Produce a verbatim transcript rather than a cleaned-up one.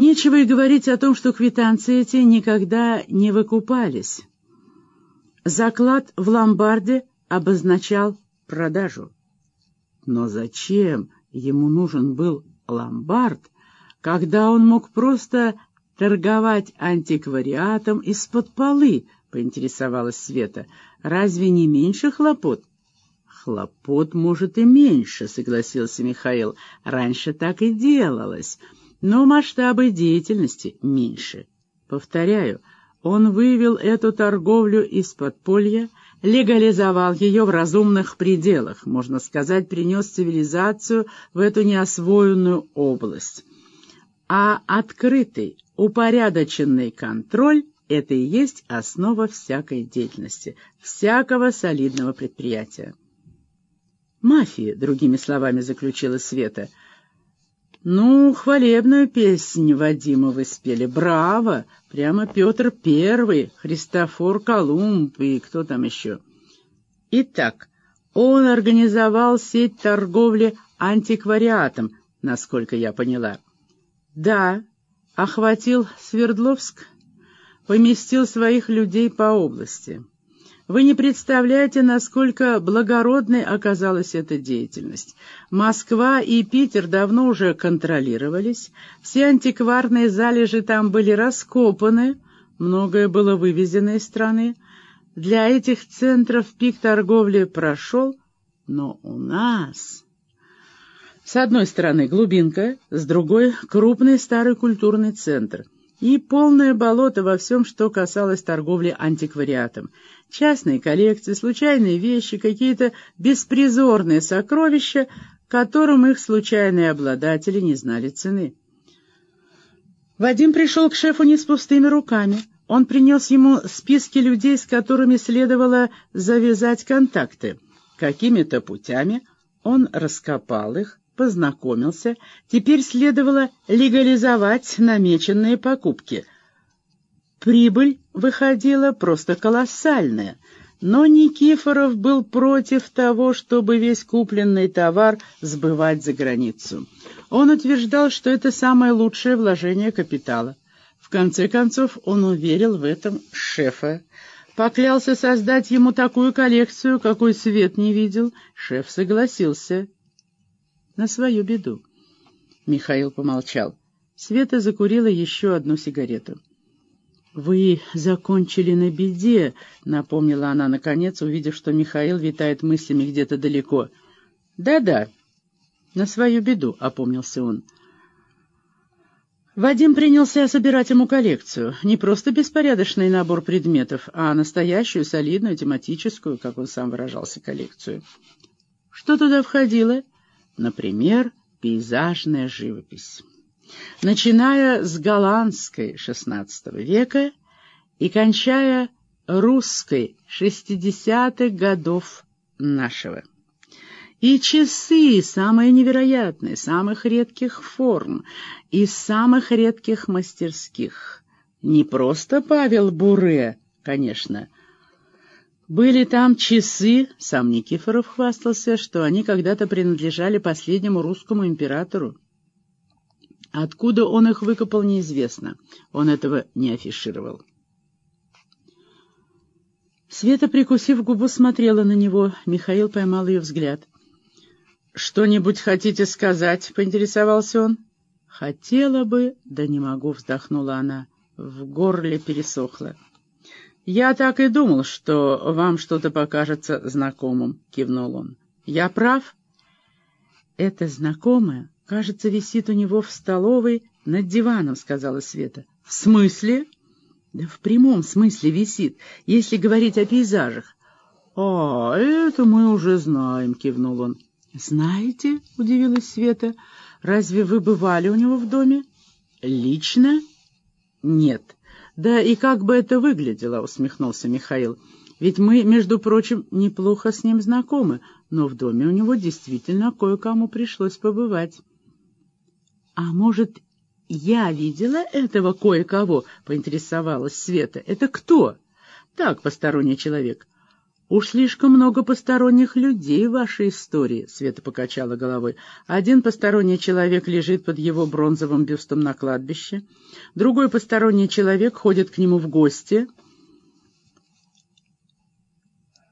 Нечего и говорить о том, что квитанции эти никогда не выкупались. Заклад в ломбарде обозначал продажу. Но зачем ему нужен был ломбард, когда он мог просто торговать антиквариатом из-под полы, поинтересовалась Света. Разве не меньше хлопот? Хлопот, может, и меньше, согласился Михаил. Раньше так и делалось, но масштабы деятельности меньше. Повторяю, он вывел эту торговлю из подполья, легализовал ее в разумных пределах, можно сказать, принес цивилизацию в эту неосвоенную область. А открытый, упорядоченный контроль — это и есть основа всякой деятельности, всякого солидного предприятия. Мафия, другими словами, заключила Света. Ну, хвалебную песнь Вадима вы спели. Браво! Прямо Петр Первый, Христофор Колумб и кто там еще. Итак, он организовал сеть торговли антиквариатом, насколько я поняла. Да, охватил Свердловск, поместил своих людей по области. Вы не представляете, насколько благородной оказалась эта деятельность. Москва и Питер давно уже контролировались, все антикварные залежи там были раскопаны, многое было вывезено из страны. Для этих центров пик торговли прошел, но у нас... С одной стороны глубинка, с другой — крупный старый культурный центр. И полное болото во всем, что касалось торговли антиквариатом. Частные коллекции, случайные вещи, какие-то беспризорные сокровища, которым их случайные обладатели не знали цены. Вадим пришел к шефу не с пустыми руками. Он принес ему списки людей, с которыми следовало завязать контакты. Какими-то путями он раскопал их, познакомился, теперь следовало легализовать намеченные покупки. Прибыль выходила просто колоссальная, но Никифоров был против того, чтобы весь купленный товар сбывать за границу. Он утверждал, что это самое лучшее вложение капитала. В конце концов, он уверил в этом шефа. Поклялся создать ему такую коллекцию, какой свет не видел. Шеф согласился. На свою беду. Михаил помолчал. Света закурила еще одну сигарету. «Вы закончили на беде», — напомнила она наконец, увидев, что Михаил витает мыслями где-то далеко. «Да-да, на свою беду», — опомнился он. Вадим принялся собирать ему коллекцию. Не просто беспорядочный набор предметов, а настоящую, солидную, тематическую, как он сам выражался, коллекцию. Что туда входило? Например, пейзажная живопись. Начиная с голландской шестнадцатого века и кончая русской шестидесятых годов нашего. И часы самые невероятные, самых редких форм и самых редких мастерских. Не просто Павел Буре, конечно. Были там часы, сам Никифоров хвастался, что они когда-то принадлежали последнему русскому императору. Откуда он их выкопал, неизвестно. Он этого не афишировал. Света, прикусив губу, смотрела на него. Михаил поймал ее взгляд. «Что-нибудь хотите сказать?» — поинтересовался он. «Хотела бы, да не могу», — вздохнула она. В горле пересохло. «Я так и думал, что вам что-то покажется знакомым», — кивнул он. «Я прав?» «Это знакомое, кажется, висит у него в столовой над диваном», — сказала Света. «В смысле?» «Да в прямом смысле висит, если говорить о пейзажах». «А, это мы уже знаем», — кивнул он. «Знаете?» — удивилась Света. «Разве вы бывали у него в доме?» «Лично?» «Нет». «Да и как бы это выглядело?» — усмехнулся Михаил. «Ведь мы, между прочим, неплохо с ним знакомы, но в доме у него действительно кое-кому пришлось побывать». «А может, я видела этого кое-кого?» — поинтересовалась Света. «Это кто?» «Так, посторонний человек». «Уж слишком много посторонних людей в вашей истории», — Света покачала головой. «Один посторонний человек лежит под его бронзовым бюстом на кладбище, другой посторонний человек ходит к нему в гости,